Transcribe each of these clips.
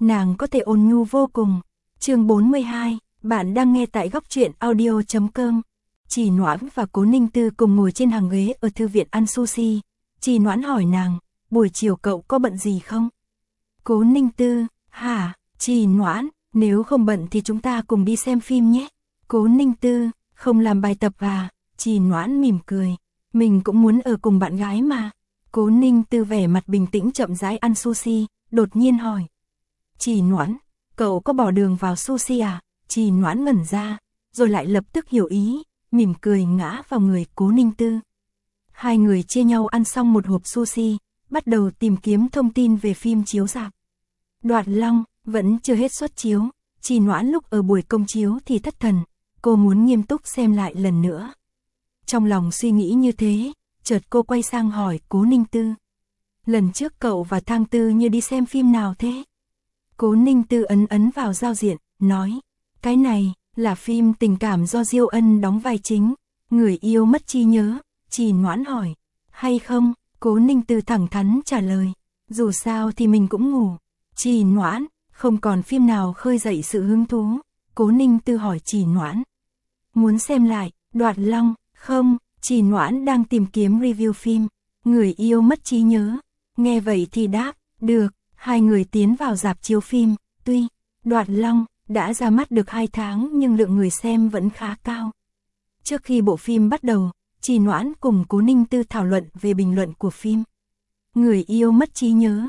nàng có thể ôn nhu vô cùng. Chương 42, bạn đang nghe tại góc truyện audio.com. Chỉ Noãn và Cố Ninh Tư cùng ngồi trên hàng ghế ở thư viện ăn sushi. Chỉ Noãn hỏi nàng, buổi chiều cậu có bận gì không? Cố Ninh Tư, hả? Chỉ Noãn, nếu không bận thì chúng ta cùng đi xem phim nhé. Cố Ninh Tư, không làm bài tập à? Chỉ Noãn mỉm cười, mình cũng muốn ở cùng bạn gái mà. Cố Ninh Tư vẻ mặt bình tĩnh chậm rãi ăn sushi, đột nhiên hỏi. Chỉ Noãn, cậu có bỏ đường vào sushi à? Chỉ Noãn ngẩn ra, rồi lại lập tức hiểu ý, mỉm cười ngã vào người Cố Ninh Tư. Hai người chia nhau ăn xong một hộp sushi, bắt đầu tìm kiếm thông tin về phim chiếu rạp. Đoạt Long vẫn chưa hết suất chiếu, Chỉ Noãn lúc ở buổi công chiếu thì thất thần, cô muốn nghiêm túc xem lại lần nữa. Trong lòng suy nghĩ như thế, chợt cô quay sang hỏi Cố Ninh Tư. Lần trước cậu và Thang Tư như đi xem phim nào thế? Cố Ninh Tư ấn vào giao diện, nói, cái này là phim tình cảm do Diêu Ân đóng vai chính, người yêu mất trí nhớ. Chỉ Noãn hỏi, hay không? Cố Ninh Tư thẳng thắn trả lời, dù sao thì mình cũng ngủ. Chỉ Noãn, không còn phim nào khơi dậy sự hứng thú. Cố Ninh Tư hỏi Chỉ Noãn, muốn xem lại Đoạt Long không? Chỉ Noãn đang tìm kiếm review phim Người yêu mất trí nhớ. Nghe vậy thì đáp, được. Hai người tiến vào rạp chiếu phim. Tuy Đoạt Long đã ra mắt được 2 tháng nhưng lượng người xem vẫn khá cao. Trước khi bộ phim bắt đầu, Chỉ Noãn cùng Cố Ninh Tư thảo luận về bình luận của phim Người yêu mất trí nhớ.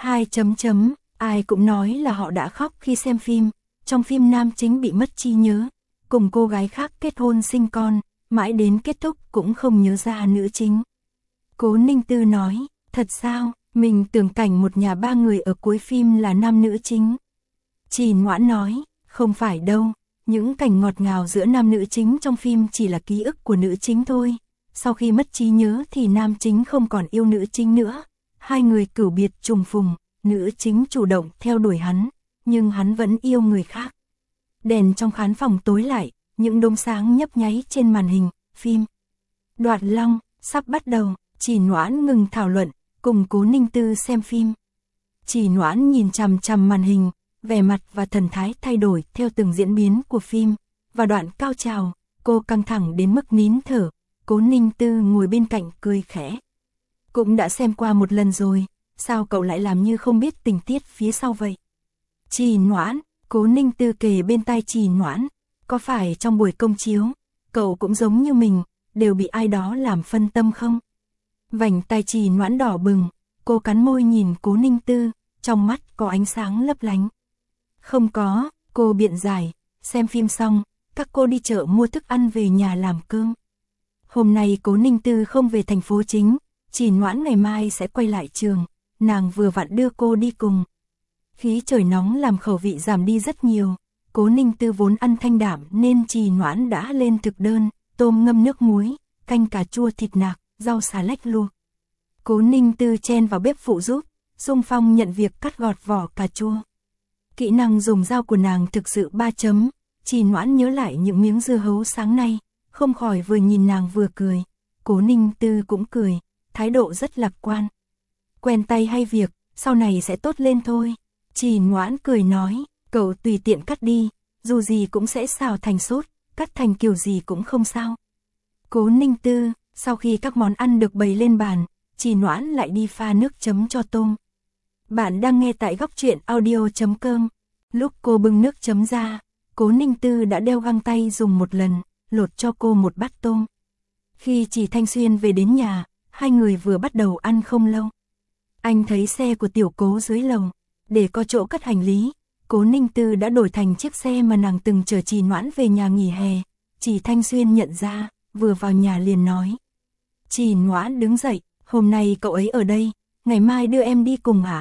Ai cũng nói là họ đã khóc khi xem phim. Trong phim nam chính bị mất trí nhớ, cùng cô gái khác kết hôn sinh con, mãi đến kết thúc cũng không nhớ ra nữ chính. Cố Ninh Tư nói, thật sao? Mình tưởng cảnh một nhà 3 người ở cuối phim là nam nữ chính. Chỉ Noãn nói, không phải đâu, những cảnh ngọt ngào giữa nam nữ chính trong phim chỉ là ký ức của nữ chính thôi. Sau khi mất trí nhớ thì nam chính không còn yêu nữ chính nữa. Hai người cửu biệt trùng phùng, nữ chính chủ động theo đuổi hắn, nhưng hắn vẫn yêu người khác. Đèn trong khán phòng tối lại, những đốm sáng nhấp nháy trên màn hình, phim Đoạt Long sắp bắt đầu. Chỉ Noãn ngừng thảo luận, cùng Cố Ninh Tư xem phim. Chỉ Noãn nhìn chằm chằm màn hình, vẻ mặt và thần thái thay đổi theo từng diễn biến của phim. Và đoạn cao trào, cô căng thẳng đến mức nín thở. Cố Ninh Tư ngồi bên cạnh cười khẽ. Cũng đã xem qua một lần rồi, sao cậu lại làm như không biết tình tiết phía sau vậy? Chỉ Noãn, Cố Ninh Tư kề bên tai Chỉ Noãn, có phải trong buổi công chiếu, cậu cũng giống như mình, đều bị ai đó làm phân tâm không? Vành tai Chỉ Noãn đỏ bừng, cô cắn môi nhìn Cố Ninh Tư, trong mắt có ánh sáng lấp lánh. Không có, cô biện giải, xem phim xong, các cô đi chợ mua thức ăn về nhà làm cơm. Hôm nay Cố Ninh Tư không về thành phố chính, Chỉ Noãn ngày mai sẽ quay lại trường, nàng vừa vặn đưa cô đi cùng. Khí trời nóng làm khẩu vị giảm đi rất nhiều, Cố Ninh Tư vốn ăn thanh đạm nên Chỉ Noãn đã lên thực đơn, tôm ngâm nước muối, canh cà chua thịt nạc, rau xà lách luộc. Cố Ninh Tư chen vào bếp phụ giúp, xung phong nhận việc cắt gọt vỏ cà chua. Kỹ năng dùng dao của nàng thực sự 3 chấm, Chỉ Noãn nhớ lại những miếng dưa hấu sáng nay, không khỏi vừa nhìn nàng vừa cười. Cố Ninh Tư cũng cười, thái độ rất lạc quan. Quen tay hay việc, sau này sẽ tốt lên thôi. Chỉ Noãn cười nói, cậu tùy tiện cắt đi, dù gì cũng sẽ xào thành sốt, cắt thành kiểu gì cũng không sao. Cố Ninh Tư, sau khi các món ăn được bày lên bàn, Chỉ Noãn lại đi pha nước chấm cho tôm. Bạn đang nghe tại góc truyện audio.com. Lúc cô bưng nước chấm ra, Cố Ninh Tư đã đeo găng tay dùng một lần, lột cho cô một bát tôm. Khi Chỉ Thanh Xuyên về đến nhà, hai người vừa bắt đầu ăn không lâu. Anh thấy xe của Tiểu Cố dưới lầu, để có chỗ cất hành lý, Cố Ninh Tư đã đổi thành chiếc xe mà nàng từng chở Chỉ Noãn về nhà nghỉ hè. Chỉ Thanh Xuyên nhận ra, vừa vào nhà liền nói. Chỉ Noãn đứng dậy, hôm nay cậu ấy ở đây, ngày mai đưa em đi cùng hả?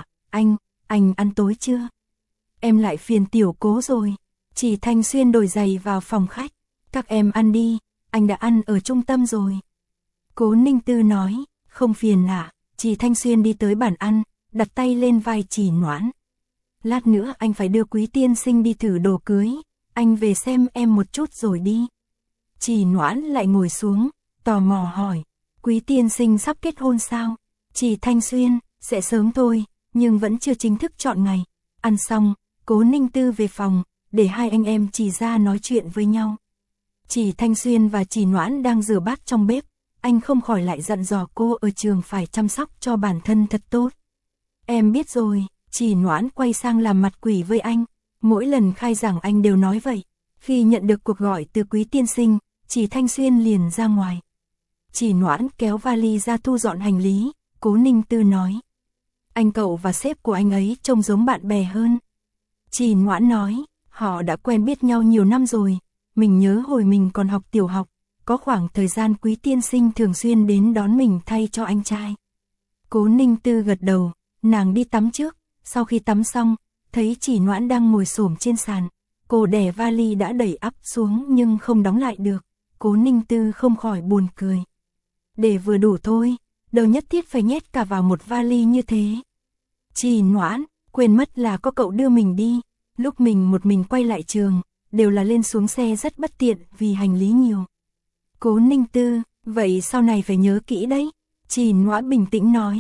Anh ăn tối chưa? Em lại phiền Tiểu Cố rồi. Chỉ Thanh Xuyên đổi giày vào phòng khách. Các em ăn đi, anh đã ăn ở trung tâm rồi. Cố Ninh Tư nói, không phiền ạ. Chỉ Thanh Xuyên đi tới bàn ăn, đặt tay lên vai Chỉ Noãn. Lát nữa anh phải đưa Quý tiên sinh đi thử đồ cưới, anh về xem em một chút rồi đi. Chỉ Noãn lại ngồi xuống, tò mò hỏi, Quý tiên sinh sắp kết hôn sao? Chỉ Thanh Xuyên, sẽ sớm thôi, nhưng vẫn chưa chính thức chọn ngày. Ăn xong, Cố Ninh Tư về phòng, để hai anh em Trì ra nói chuyện với nhau. Trì Thanh Xuyên và Trì Noãn đang rửa bát trong bếp, anh không khỏi lại dặn dò cô ở trường phải chăm sóc cho bản thân thật tốt. Em biết rồi, Trì Noãn quay sang làm mặt quỷ với anh, mỗi lần khai giảng anh đều nói vậy. Khi nhận được cuộc gọi từ Quý tiên sinh, Trì Thanh Xuyên liền ra ngoài. Trì Noãn kéo vali ra thu dọn hành lý, Cố Ninh Tư nói. Anh cậu và sếp của anh ấy trông giống bạn bè hơn. Trì Noãn nói, họ đã quen biết nhau nhiều năm rồi, mình nhớ hồi mình còn học tiểu học, có khoảng thời gian Quý tiên sinh thường xuyên đến đón mình thay cho anh trai. Cố Ninh Tư gật đầu, nàng đi tắm trước, sau khi tắm xong, thấy Trì Noãn đang ngồi xổm trên sàn, cô đè vali đã đẩy ắp xuống nhưng không đóng lại được, Cố Ninh Tư không khỏi buồn cười. Để vừa đủ thôi, đâu nhất thiết phải nhét cả vào một vali như thế. Trì Noãn, quên mất là có cậu đưa mình đi, lúc mình một mình quay lại trường, đều là lên xuống xe rất bất tiện vì hành lý nhiều. Cố Ninh Tư, vậy sau này phải nhớ kỹ đấy. Trì Noãn bình tĩnh nói.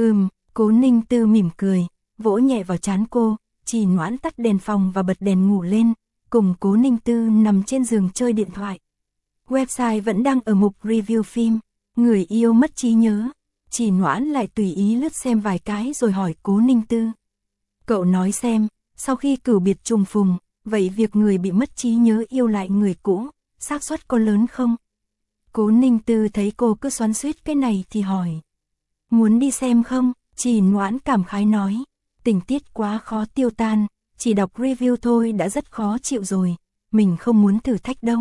Cố Ninh Tư mỉm cười, vỗ nhẹ vào trán cô. Trì Noãn tắt đèn phòng và bật đèn ngủ lên, cùng Cố Ninh Tư nằm trên giường chơi điện thoại. Website vẫn đang ở mục review phim, người yêu mất trí nhớ. Trì Noãn lại tùy ý lướt xem vài cái rồi hỏi Cố Ninh Tư. Cậu nói xem, sau khi cửu biệt trùng phùng, vậy việc người bị mất trí nhớ yêu lại người cũ, xác suất có lớn không? Cố Ninh Tư thấy cô cứ xoắn xuýt cái này thì hỏi. Muốn đi xem không? Trì Noãn cảm khái nói. Tình tiết quá khó tiêu tan, chỉ đọc review thôi đã rất khó chịu rồi, mình không muốn thử thách đâu.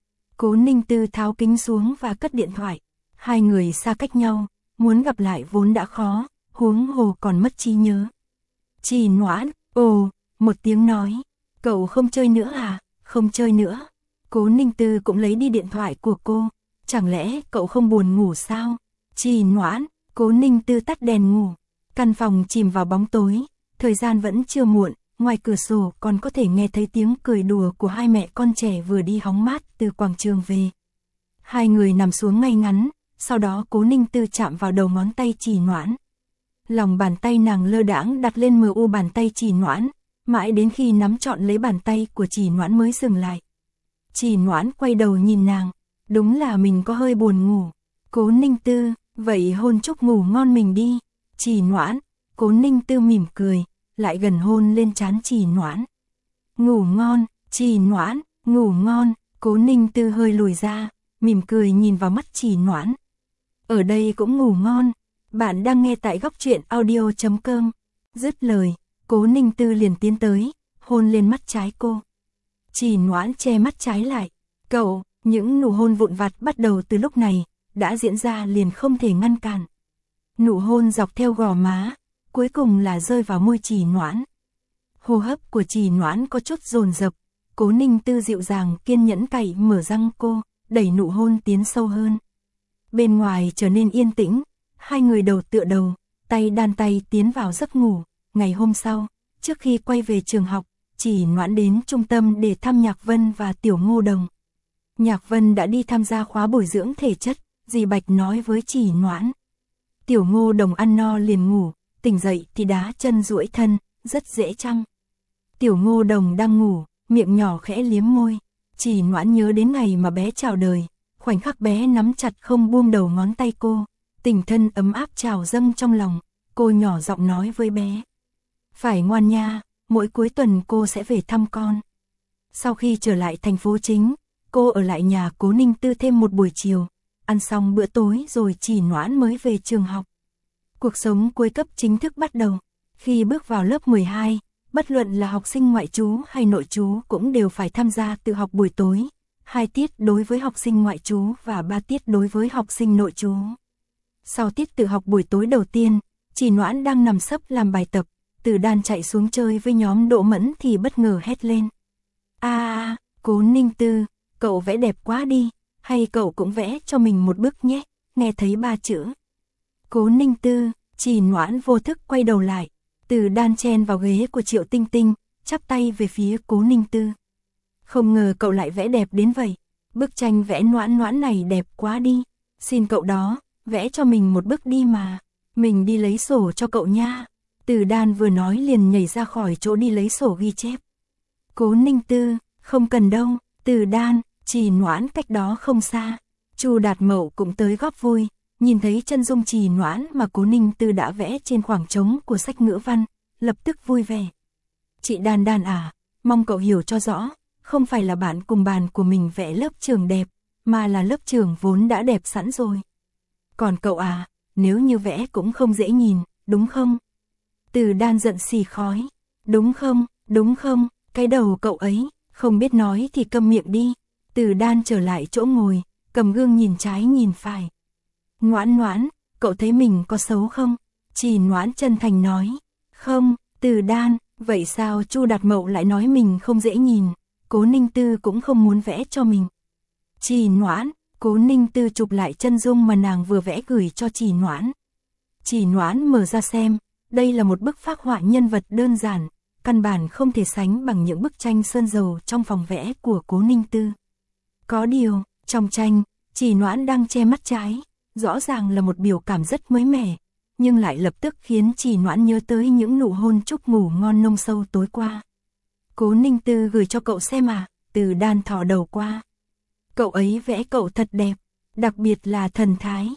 Cố Ninh Tư tháo kính xuống và cất điện thoại. Hai người xa cách nhau, muốn gặp lại vốn đã khó, huống hồ còn mất trí nhớ. Trì Noãn, một tiếng nói. Cậu không chơi nữa à? Không chơi nữa. Cố Ninh Tư cũng lấy đi điện thoại của cô. Chẳng lẽ cậu không buồn ngủ sao? Trì Noãn, Cố Ninh Tư tắt đèn ngủ. Căn phòng chìm vào bóng tối, thời gian vẫn chưa muộn, ngoài cửa sổ còn có thể nghe thấy tiếng cười đùa của hai mẹ con trẻ vừa đi hóng mát từ quảng trường về. Hai người nằm xuống ngay ngắn, sau đó Cố Ninh Tư chạm vào đầu ngón tay Trì Noãn. Lòng bàn tay nàng lơ đãng đặt lên mu bàn tay Trì Noãn, mãi đến khi nắm trọn lấy bàn tay của Trì Noãn mới dừng lại. Trì Noãn quay đầu nhìn nàng, đúng là mình có hơi buồn ngủ. Cố Ninh Tư, vậy hôn chúc ngủ ngon mình đi. Trì Noãn, Cố Ninh Tư mỉm cười, lại gần hôn lên trán Trì Noãn. Ngủ ngon, Trì Noãn, ngủ ngon. Cố Ninh Tư hơi lùi ra, mỉm cười nhìn vào mắt Trì Noãn. Ở đây cũng ngủ ngon. Bạn đang nghe tại góc truyện audio.com. Dứt lời, Cố Ninh Tư liền tiến tới, hôn lên mắt trái cô. Trì Noãn che mắt trái lại. Cậu, những nụ hôn vụn vặt bắt đầu từ lúc này, đã diễn ra liền không thể ngăn cản. Nụ hôn dọc theo gò má, cuối cùng là rơi vào môi Trì Noãn. Hô hấp của Trì Noãn có chút dồn dập, Cố Ninh Tư dịu dàng kiên nhẫn cày mở răng cô, đẩy nụ hôn tiến sâu hơn. Bên ngoài trở nên yên tĩnh, hai người đầu tựa đầu, tay đan tay tiến vào giấc ngủ. Ngày hôm sau, trước khi quay về trường học, Trì Noãn đến trung tâm để thăm Nhạc Vân và Tiểu Ngô Đồng. Nhạc Vân đã đi tham gia khóa bồi dưỡng thể chất, dì Bạch nói với Trì Noãn. Tiểu Ngô Đồng ăn no liền ngủ, tỉnh dậy thì đá chân duỗi thân, rất dễ chăng. Tiểu Ngô Đồng đang ngủ, miệng nhỏ khẽ liếm môi. Trì Noãn nhớ đến ngày mà bé chào đời, khoảnh khắc bé nắm chặt không buông đầu ngón tay cô, tình thân ấm áp trào dâng trong lòng, cô nhỏ giọng nói với bé. Phải ngoan nha, mỗi cuối tuần cô sẽ về thăm con. Sau khi trở lại thành phố chính, cô ở lại nhà Cố Ninh Tư thêm một buổi chiều, ăn xong bữa tối rồi Trì Noãn mới về trường học. Cuộc sống cuối cấp chính thức bắt đầu. Khi bước vào lớp 12, bất luận là học sinh ngoại trú hay nội trú cũng đều phải tham gia tự học buổi tối, 2 tiết đối với học sinh ngoại trú và 3 tiết đối với học sinh nội trú. Sau tiết tự học buổi tối đầu tiên, Trì Noãn đang nằm sấp làm bài tập, Từ Đan chạy xuống chơi với nhóm Đỗ Mẫn thì bất ngờ hét lên. Cố Ninh Tư, cậu vẽ đẹp quá đi, hay cậu cũng vẽ cho mình một bức nhé, nghe thấy 3 chữ. Cố Ninh Tư, Trì Noãn vô thức quay đầu lại, Từ Đan chen vào ghế của Triệu Tinh Tinh, chắp tay về phía Cố Ninh Tư. Không ngờ cậu lại vẽ đẹp đến vậy, bức tranh vẽ Noãn Noãn này đẹp quá đi, xin cậu đó, vẽ cho mình một bức đi mà, mình đi lấy sổ cho cậu nha. Từ Đan vừa nói liền nhảy ra khỏi chỗ đi lấy sổ ghi chép. Cố Ninh Tư, không cần đâu. Từ Đan, Trì Noãn cách đó không xa. Chu Đạt Mậu cũng tới góp vui, nhìn thấy chân dung Trì Noãn mà Cố Ninh Tư đã vẽ trên khoảng trống của sách ngữ văn, lập tức vui vẻ. Chị Đan Đan à, mong cậu hiểu cho rõ, không phải là bạn cùng bàn của mình vẽ lớp trường đẹp, mà là lớp trường vốn đã đẹp sẵn rồi. Còn cậu à, nếu như vẽ cũng không dễ nhìn, đúng không? Từ Đan giận xì khói. Đúng không, cái đầu cậu ấy, không biết nói thì câm miệng đi. Từ Đan trở lại chỗ ngồi, cầm gương nhìn trái nhìn phải. Noãn Noãn, cậu thấy mình có xấu không? Trì Noãn chân thành nói. Không. Từ Đan, vậy sao Chu Đạt Mậu lại nói mình không dễ nhìn? Cố Ninh Tư cũng không muốn vẽ cho mình. Trì Noãn, Cố Ninh Tư chụp lại chân dung mà nàng vừa vẽ gửi cho Trì Noãn. Trì Noãn mở ra xem, đây là một bức phác họa nhân vật đơn giản, căn bản không thể sánh bằng những bức tranh sơn dầu trong phòng vẽ của Cố Ninh Tư. Có điều, trong tranh, Trì Noãn đang che mắt trái, rõ ràng là một biểu cảm rất mới mẻ, nhưng lại lập tức khiến Trì Noãn nhớ tới những nụ hôn chúc ngủ ngon nông sâu tối qua. Cố Ninh Tư gửi cho cậu xem à? Từ Đan thò đầu qua. Cậu ấy vẽ cậu thật đẹp, đặc biệt là thần thái.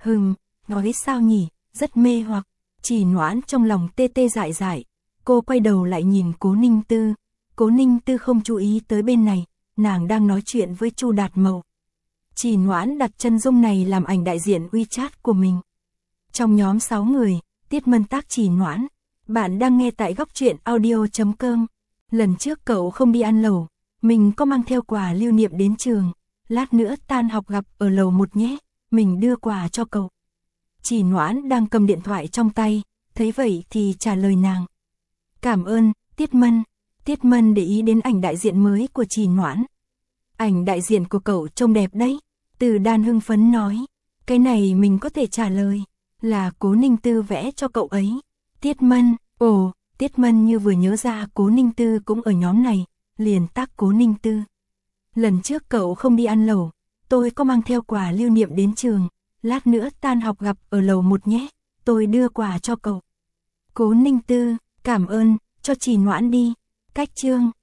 Nói sao nhỉ, rất mê hoặc. Trì Noãn trong lòng tê tê dại dại, cô quay đầu lại nhìn Cố Ninh Tư. Cố Ninh Tư không chú ý tới bên này, nàng đang nói chuyện với Chu Đạt Mậu. Trì Noãn đặt chân dung này làm ảnh đại diện WeChat của mình. Trong nhóm 6 người, Tiết Mân tác Trì Noãn. Bạn đang nghe tại góc truyện audio.com. Lần trước cậu không đi ăn lẩu, mình có mang theo quà lưu niệm đến trường. Lát nữa tan học gặp ở lầu 1 nhé, mình đưa quà cho cậu. Trì Noãn đang cầm điện thoại trong tay, thấy vậy thì trả lời nàng. Cảm ơn, Tiết Mân. Tiết Mân để ý đến ảnh đại diện mới của Trì Noãn. Ảnh đại diện của cậu trông đẹp đấy. Từ Đan hưng phấn nói. Cái này mình có thể trả lời. Là Cố Ninh Tư vẽ cho cậu ấy. Tiết Mân, Tiết Mân như vừa nhớ ra Cố Ninh Tư cũng ở nhóm này, liền tác Cố Ninh Tư. Lần trước cậu không đi ăn lẩu, tôi có mang theo quà lưu niệm đến trường. Lát nữa tan học gặp ở lầu 1 nhé, tôi đưa quà cho cậu. Cố Ninh Tư, cảm ơn, cho Trì Noãn đi. Cách chương